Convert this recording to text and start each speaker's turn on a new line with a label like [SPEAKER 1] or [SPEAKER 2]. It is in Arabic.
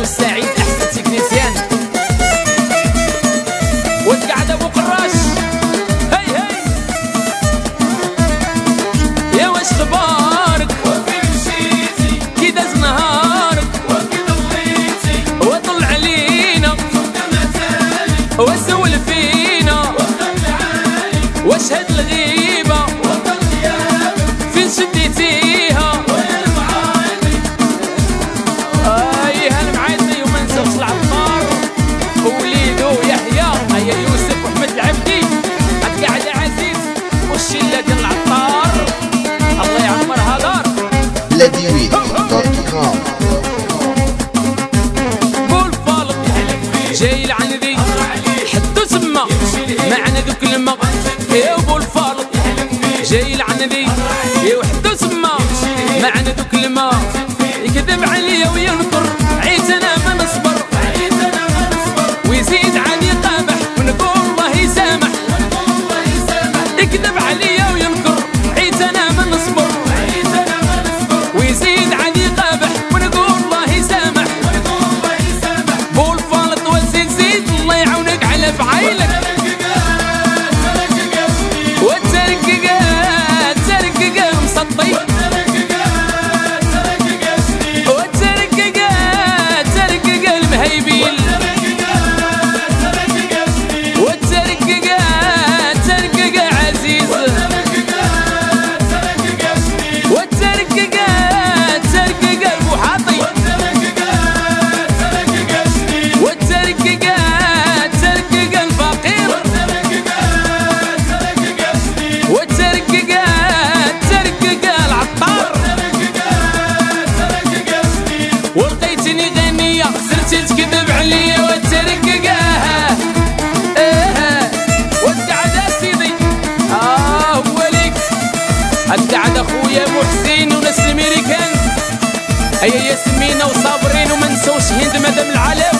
[SPEAKER 1] والسعيد احسن تكنيسيان وتقعد ابو قراش. هي هي يا واش خبارك وفين مشيتي كي داز نهارك وكي ضليتي وطل علينا وسول فينا واش هاد الغيبة فين شديتيها هالمعايدي وما نساوش العطار ووليدو يحيى هيا يوسف واحمد العبدي هاد قاعد عزيز والشله ديال العطار الله يعمرها دار
[SPEAKER 2] ladywit.com.
[SPEAKER 1] بولفالط جاي لعندي حدو تما معنا ذو كلمة يا بولفالط جاي لعندي يا وحدو تما معنا ذو كلمة يكذب عليا وينكر عيت انا ما نصبر ويزيد علي قابح ونقول الله يسامح يكذب عليا وينكر عيت انا ما نصبر ويزيد علي قابح ونقول الله يسامح بولفالط وزيد زيد الله يعاونك على فعايلك وترققات ترققات مسطي المهيبين والترققات ترقق عزيز والترققات ترقق المحاطي والترققات ترقق الفقير والترققات ترقق العطار ولقيتني غنية صرتي تكذب عليا وترققاها وتقعد سيدي هو ليك تقعد اخويا محسن وناس الميريكان هيا ياسمين وصابرين وما نساوش هند مدام العالم